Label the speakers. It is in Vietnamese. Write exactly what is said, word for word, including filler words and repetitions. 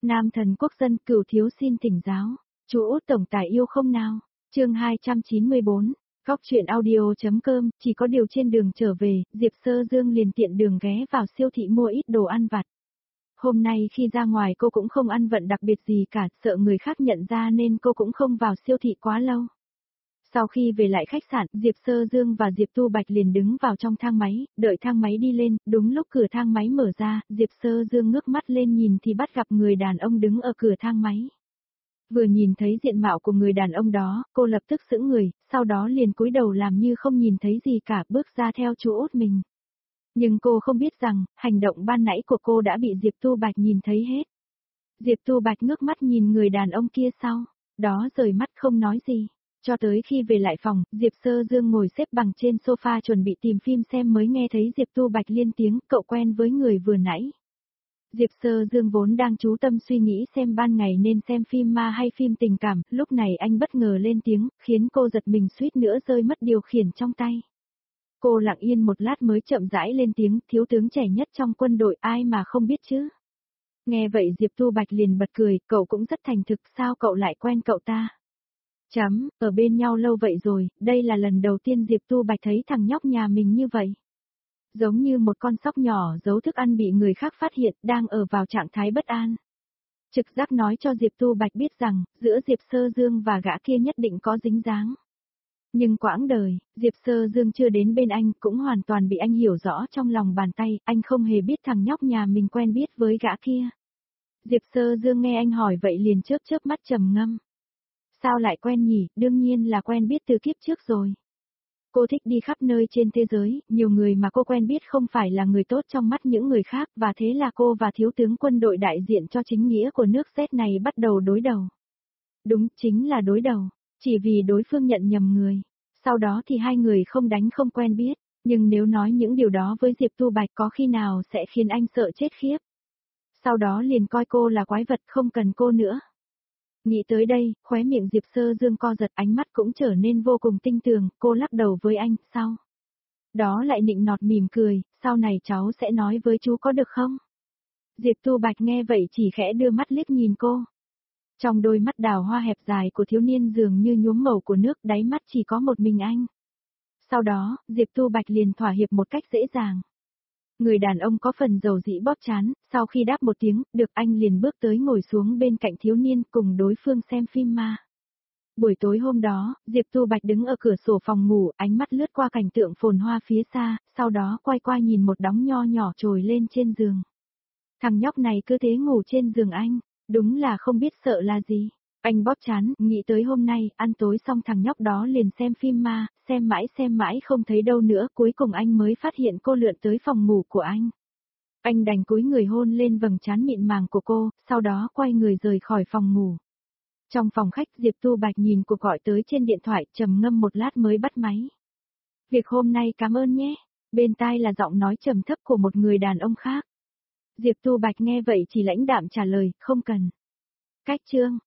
Speaker 1: Nam thần quốc dân Cửu thiếu xin thỉnh giáo. Chú Út tổng tài yêu không nào? Chương hai trăm chín mươi bốn. Góc truyện audio.com, chỉ có điều trên đường trở về, Diệp Sơ Dương liền tiện đường ghé vào siêu thị mua ít đồ ăn vặt. Hôm nay khi ra ngoài cô cũng không ăn vận đặc biệt gì cả, sợ người khác nhận ra nên cô cũng không vào siêu thị quá lâu. Sau khi về lại khách sạn, Diệp Sơ Dương và Diệp Tu Bạch liền đứng vào trong thang máy, đợi thang máy đi lên, đúng lúc cửa thang máy mở ra, Diệp Sơ Dương ngước mắt lên nhìn thì bắt gặp người đàn ông đứng ở cửa thang máy. Vừa nhìn thấy diện mạo của người đàn ông đó, cô lập tức sững người, sau đó liền cúi đầu làm như không nhìn thấy gì cả, bước ra theo chú Út mình. Nhưng cô không biết rằng, hành động ban nãy của cô đã bị Diệp Tu Bạch nhìn thấy hết. Diệp Tu Bạch ngước mắt nhìn người đàn ông kia sau, đó rời mắt không nói gì. Cho tới khi về lại phòng, Diệp Sơ Dương ngồi xếp bằng trên sofa chuẩn bị tìm phim xem mới nghe thấy Diệp Tu Bạch liên tiếng, cậu quen với người vừa nãy. Diệp Sơ Dương vốn đang chú tâm suy nghĩ xem ban ngày nên xem phim ma hay phim tình cảm, lúc này anh bất ngờ lên tiếng, khiến cô giật mình suýt nữa rơi mất điều khiển trong tay. Cô lặng yên một lát mới chậm rãi lên tiếng, thiếu tướng trẻ nhất trong quân đội, ai mà không biết chứ. Nghe vậy Diệp Tu Bạch liền bật cười, cậu cũng rất thành thực, sao cậu lại quen cậu ta? Chấm, ở bên nhau lâu vậy rồi, đây là lần đầu tiên Diệp Tu Bạch thấy thằng nhóc nhà mình như vậy. Giống như một con sóc nhỏ giấu thức ăn bị người khác phát hiện, đang ở vào trạng thái bất an. Trực giác nói cho Diệp Tu Bạch biết rằng, giữa Diệp Sơ Dương và gã kia nhất định có dính dáng. Nhưng quãng đời, Diệp Sơ Dương chưa đến bên anh, cũng hoàn toàn bị anh hiểu rõ trong lòng bàn tay, anh không hề biết thằng nhóc nhà mình quen biết với gã kia. Diệp Sơ Dương nghe anh hỏi vậy liền chớp chớp mắt trầm ngâm. Sao lại quen nhỉ, đương nhiên là quen biết từ kiếp trước rồi. Cô thích đi khắp nơi trên thế giới, nhiều người mà cô quen biết không phải là người tốt trong mắt những người khác, và thế là cô và thiếu tướng quân đội đại diện cho chính nghĩa của nước Z này bắt đầu đối đầu. Đúng, chính là đối đầu, chỉ vì đối phương nhận nhầm người. Sau đó thì hai người không đánh không quen biết, nhưng nếu nói những điều đó với Diệp Tu Bạch có khi nào sẽ khiến anh sợ chết khiếp. Sau đó liền coi cô là quái vật, không cần cô nữa. Nghĩ tới đây, khóe miệng Diệp Sơ Dương co giật, ánh mắt cũng trở nên vô cùng tinh tường, cô lắc đầu với anh, sao? Đó lại nịnh nọt mỉm cười, sau này cháu sẽ nói với chú có được không? Diệp Tu Bạch nghe vậy chỉ khẽ đưa mắt liếc nhìn cô. Trong đôi mắt đào hoa hẹp dài của thiếu niên dường như nhuốm màu của nước, đáy mắt chỉ có một mình anh. Sau đó, Diệp Tu Bạch liền thỏa hiệp một cách dễ dàng. Người đàn ông có phần dầu dĩ bóp chán, sau khi đáp một tiếng, được anh liền bước tới ngồi xuống bên cạnh thiếu niên cùng đối phương xem phim ma. Buổi tối hôm đó, Diệp Tu Bạch đứng ở cửa sổ phòng ngủ, ánh mắt lướt qua cảnh tượng phồn hoa phía xa, sau đó quay qua nhìn một đống nho nhỏ trồi lên trên giường. Thằng nhóc này cứ thế ngủ trên giường anh, đúng là không biết sợ là gì. Anh bóp chán, nghĩ tới hôm nay, ăn tối xong thằng nhóc đó liền xem phim ma, xem mãi xem mãi không thấy đâu nữa, cuối cùng anh mới phát hiện cô lượn tới phòng ngủ của anh. Anh đành cúi người hôn lên vầng trán mịn màng của cô, sau đó quay người rời khỏi phòng ngủ. Trong phòng khách, Diệp Tu Bạch nhìn cuộc gọi tới trên điện thoại, trầm ngâm một lát mới bắt máy. Việc hôm nay cảm ơn nhé. Bên tai là giọng nói trầm thấp của một người đàn ông khác. Diệp Tu Bạch nghe vậy chỉ lãnh đạm trả lời, không cần. Cách chương